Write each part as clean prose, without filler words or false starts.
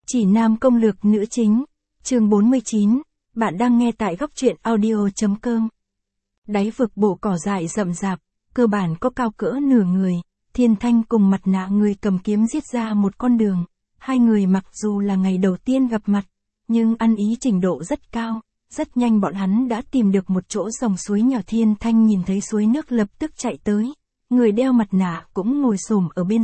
Chỉ nam công lược nữ chính, chương 49, bạn đang nghe tại góc truyện audio.com. Đáy vực bộ cỏ dại rậm rạp, cơ bản có cao cỡ nửa người, Thiên Thanh cùng mặt nạ người cầm kiếm giết ra một con đường. Hai người mặc dù là ngày đầu tiên gặp mặt, nhưng ăn ý trình độ rất cao, rất nhanh bọn hắn đã tìm được một chỗ dòng suối nhỏ. Thiên Thanh nhìn thấy suối nước lập tức chạy tới, người đeo mặt nạ cũng ngồi xổm ở bên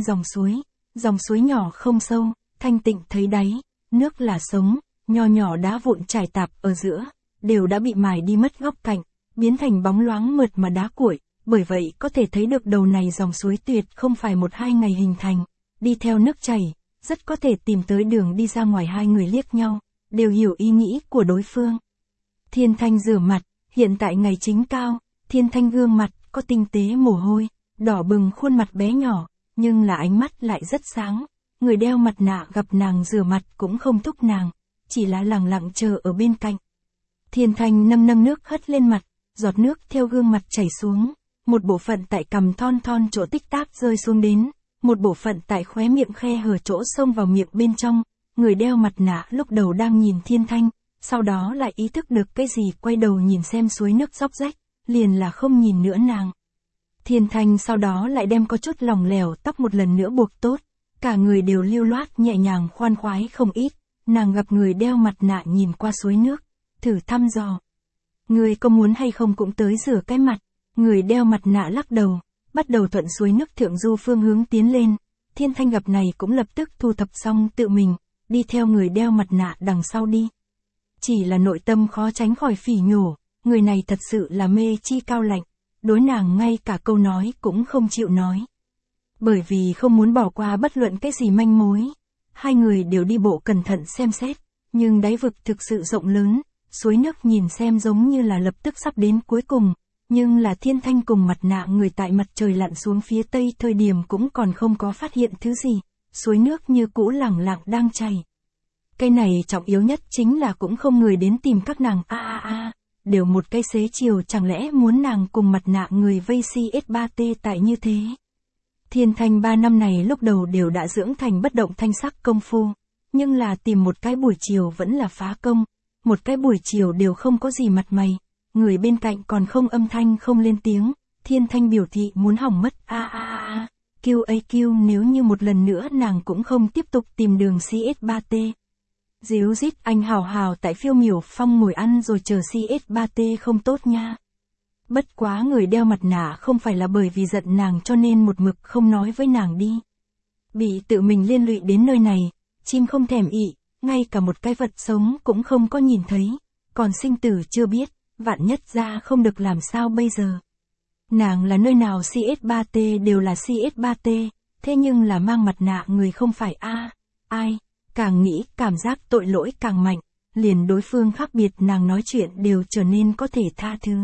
dòng suối nhỏ không sâu, thanh tịnh thấy đáy, nước là sống, nho nhỏ đá vụn trải tạp ở giữa, đều đã bị mài đi mất góc cạnh, biến thành bóng loáng mượt mà đá cuội, bởi vậy có thể thấy được đầu này dòng suối tuyệt không phải 1-2 ngày hình thành, đi theo nước chảy, rất có thể tìm tới đường đi ra ngoài. Hai người liếc nhau, đều hiểu ý nghĩ của đối phương. Thiên Thanh rửa mặt, hiện tại ngày chính cao, Thiên Thanh gương mặt có tinh tế mồ hôi, đỏ bừng khuôn mặt bé nhỏ, nhưng là ánh mắt lại rất sáng. Người đeo mặt nạ gặp nàng rửa mặt cũng không thúc nàng, chỉ là lặng lặng chờ ở bên cạnh. Thiên Thanh nâng nước hất lên mặt, giọt nước theo gương mặt chảy xuống, một bộ phận tại cằm thon chỗ tích tắc rơi xuống đến, một bộ phận tại khóe miệng khe hở chỗ xông vào miệng bên trong. Người đeo mặt nạ lúc đầu đang nhìn Thiên Thanh, sau đó lại ý thức được cái gì, quay đầu nhìn xem suối nước róc rách, liền là không nhìn nữa nàng. Thiên Thanh sau đó lại đem có chút lỏng lẻo tóc một lần nữa buộc tốt, cả người đều lưu loát nhẹ nhàng khoan khoái không ít. Nàng gặp người đeo mặt nạ nhìn qua suối nước, thử thăm dò. Người có muốn hay không cũng tới rửa cái mặt. Người đeo mặt nạ lắc đầu, bắt đầu thuận suối nước thượng du phương hướng tiến lên. Thiên Thanh gặp này cũng lập tức thu thập xong tự mình, đi theo người đeo mặt nạ đằng sau đi. Chỉ là nội tâm khó tránh khỏi phỉ nhổ, người này thật sự là mê chi cao lạnh, đối nàng ngay cả câu nói cũng không chịu nói. Bởi vì không muốn bỏ qua bất luận cái gì manh mối, hai người đều đi bộ cẩn thận xem xét, nhưng đáy vực thực sự rộng lớn, suối nước nhìn xem giống như là lập tức sắp đến cuối cùng, nhưng là Thiên Thanh cùng mặt nạ người tại mặt trời lặn xuống phía tây thời điểm cũng còn không có phát hiện thứ gì, suối nước như cũ lẳng lặng đang chảy. Cái này trọng yếu nhất chính là cũng không người đến tìm các nàng đều một cây xế chiều, chẳng lẽ muốn nàng cùng mặt nạ người vây CS3T tại như thế. Thiên Thanh 3 năm này lúc đầu đều đã dưỡng thành bất động thanh sắc công phu, nhưng là tìm một cái buổi chiều vẫn là phá công, một cái buổi chiều đều không có gì mặt mày, người bên cạnh còn không âm thanh không lên tiếng. Thiên Thanh biểu thị muốn hỏng mất QAQ nếu như một lần nữa nàng cũng không tiếp tục tìm đường CS3T. Díu dít, anh hào tại phiêu miểu phong ngồi ăn rồi chờ CS3T không tốt nha. Bất quá người đeo mặt nạ không phải là bởi vì giận nàng cho nên một mực không nói với nàng đi. Bị tự mình liên lụy đến nơi này, chim không thèm ị, ngay cả một cái vật sống cũng không có nhìn thấy, còn sinh tử chưa biết, vạn nhất ra không được làm sao bây giờ. Nàng là nơi nào CS3T đều là CS3T, thế nhưng là mang mặt nạ người không phải ai. Càng nghĩ cảm giác tội lỗi càng mạnh, liền đối phương khác biệt nàng nói chuyện đều trở nên có thể tha thứ.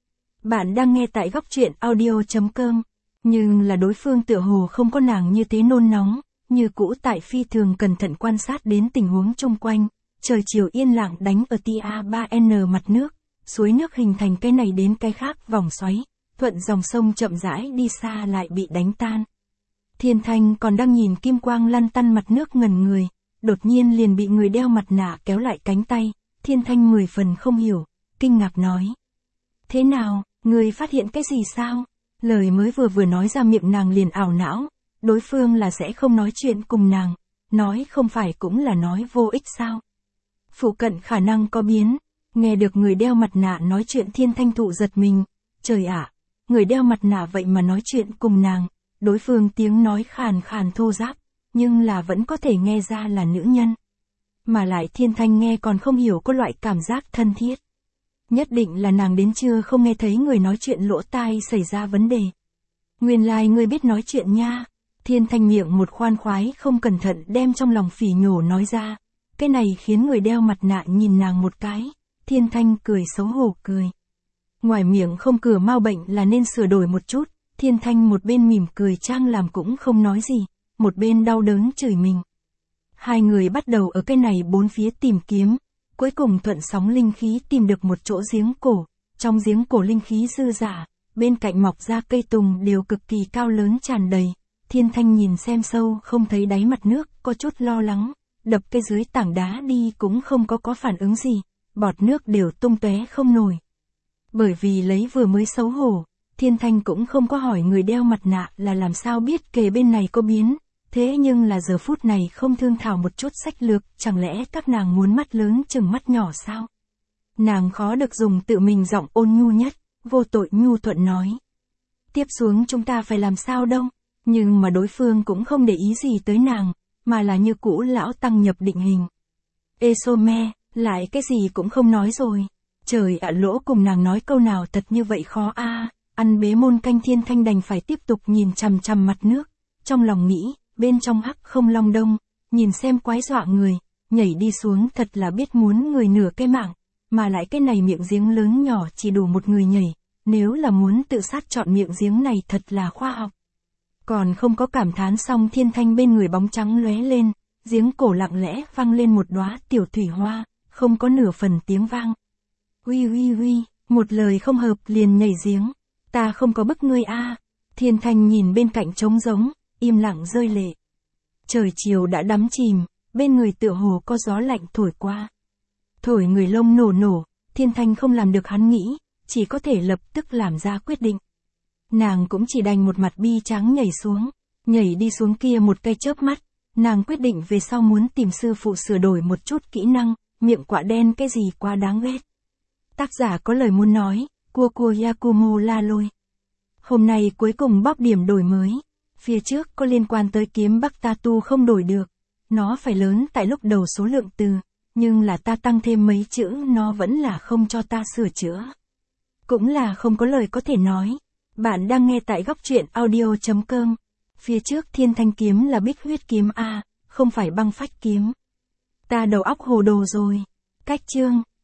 Bạn đang nghe tại góc truyện audio.com, nhưng là đối phương tựa hồ không có nàng như thế nôn nóng, như cũ tại phi thường cẩn thận quan sát đến tình huống chung quanh. Trời chiều yên lặng đánh ở TA3N mặt nước, suối nước hình thành cái này đến cái khác vòng xoáy, thuận dòng sông chậm rãi đi xa lại bị đánh tan. Thiên Thanh còn đang nhìn kim quang lăn tăn mặt nước ngẩn người, đột nhiên liền bị người đeo mặt nạ kéo lại cánh tay. Thiên Thanh 10 phần không hiểu, kinh ngạc nói: thế nào, người phát hiện cái gì sao? Lời mới vừa nói ra miệng nàng liền ảo não, đối phương là sẽ không nói chuyện cùng nàng, nói không phải cũng là nói vô ích sao? Phụ cận khả năng có biến. Nghe được người đeo mặt nạ nói chuyện, Thiên Thanh thụ giật mình, trời ạ, người đeo mặt nạ vậy mà nói chuyện cùng nàng. Đối phương tiếng nói khàn khàn thô ráp, nhưng là vẫn có thể nghe ra là nữ nhân. Mà lại Thiên Thanh nghe còn không hiểu có loại cảm giác thân thiết. Nhất định là nàng đến chưa không nghe thấy người nói chuyện lỗ tai xảy ra vấn đề. Nguyên lai ngươi biết nói chuyện nha. Thiên Thanh miệng một khoan khoái không cẩn thận đem trong lòng phỉ nhổ nói ra. Cái này khiến người đeo mặt nạ nhìn nàng một cái. Thiên Thanh cười xấu hổ cười. Ngoài miệng không cửa mau bệnh là nên sửa đổi một chút. Thiên Thanh một bên mỉm cười trang làm cũng không nói gì, một bên đau đớn chửi mình. Hai người bắt đầu ở cái này bốn phía tìm kiếm, cuối cùng thuận sóng linh khí tìm được một chỗ giếng cổ. Trong giếng cổ linh khí dư dả, bên cạnh mọc ra cây tùng đều cực kỳ cao lớn tràn đầy. Thiên Thanh nhìn xem sâu không thấy đáy mặt nước, có chút lo lắng. đập cái dưới tảng đá đi cũng không có phản ứng gì, bọt nước đều tung tóe không nổi. Bởi vì lấy vừa mới xấu hổ, Thiên Thanh cũng không có hỏi người đeo mặt nạ là làm sao biết kề bên này có biến, thế nhưng là giờ phút này không thương thảo một chút sách lược, chẳng lẽ các nàng muốn mắt lớn chừng mắt nhỏ sao? Nàng khó được dùng tự mình giọng ôn nhu nhất, vô tội nhu thuận nói. Tiếp xuống chúng ta phải làm sao đâu, nhưng mà đối phương cũng không để ý gì tới nàng, mà là như cũ lão tăng nhập định hình. Esome, lại cái gì cũng không nói rồi. Trời ạ, lỗ cùng nàng nói câu nào thật như vậy khó a. Ăn bế môn canh Thiên Thanh đành phải tiếp tục nhìn chằm chằm mặt nước, trong lòng nghĩ, bên trong hắc không long đông, nhìn xem quái dọa người, nhảy đi xuống thật là biết muốn người nửa cái mạng, mà lại cái này miệng giếng lớn nhỏ chỉ đủ một người nhảy, nếu là muốn tự sát chọn miệng giếng này thật là khoa học. Còn không có cảm thán xong, Thiên Thanh bên người bóng trắng lóe lên, giếng cổ lặng lẽ vang lên một đóa tiểu thủy hoa, không có nửa phần tiếng vang. Uy uy uy, một lời không hợp liền nhảy giếng, ta không có bức ngươi a. Thiên Thanh nhìn bên cạnh trống rỗng, im lặng rơi lệ. Trời chiều đã đắm chìm, bên người tựa hồ có gió lạnh thổi qua. Thổi người lông nổ nổ, Thiên Thanh không làm được hắn nghĩ, chỉ có thể lập tức làm ra quyết định. Nàng cũng chỉ đành một mặt bi tráng nhảy đi xuống kia một cái chớp mắt, nàng quyết định về sau muốn tìm sư phụ sửa đổi một chút kỹ năng, miệng quạ đen cái gì quá đáng ghét. Tác giả có lời muốn nói, Cua Yakumo la lôi. Hôm nay cuối cùng bóc điểm đổi mới, phía trước có liên quan tới kiếm Bắc Tatu không đổi được, nó phải lớn tại lúc đầu số lượng từ, nhưng là ta tăng thêm mấy chữ nó vẫn là không cho ta sửa chữa. Cũng là không có lời có thể nói. Bạn đang nghe tại góc truyện audio.com. Phía trước Thiên Thanh kiếm là Bích Huyết kiếm A, không phải Băng Phách kiếm. Ta đầu óc hồ đồ rồi. Cách chương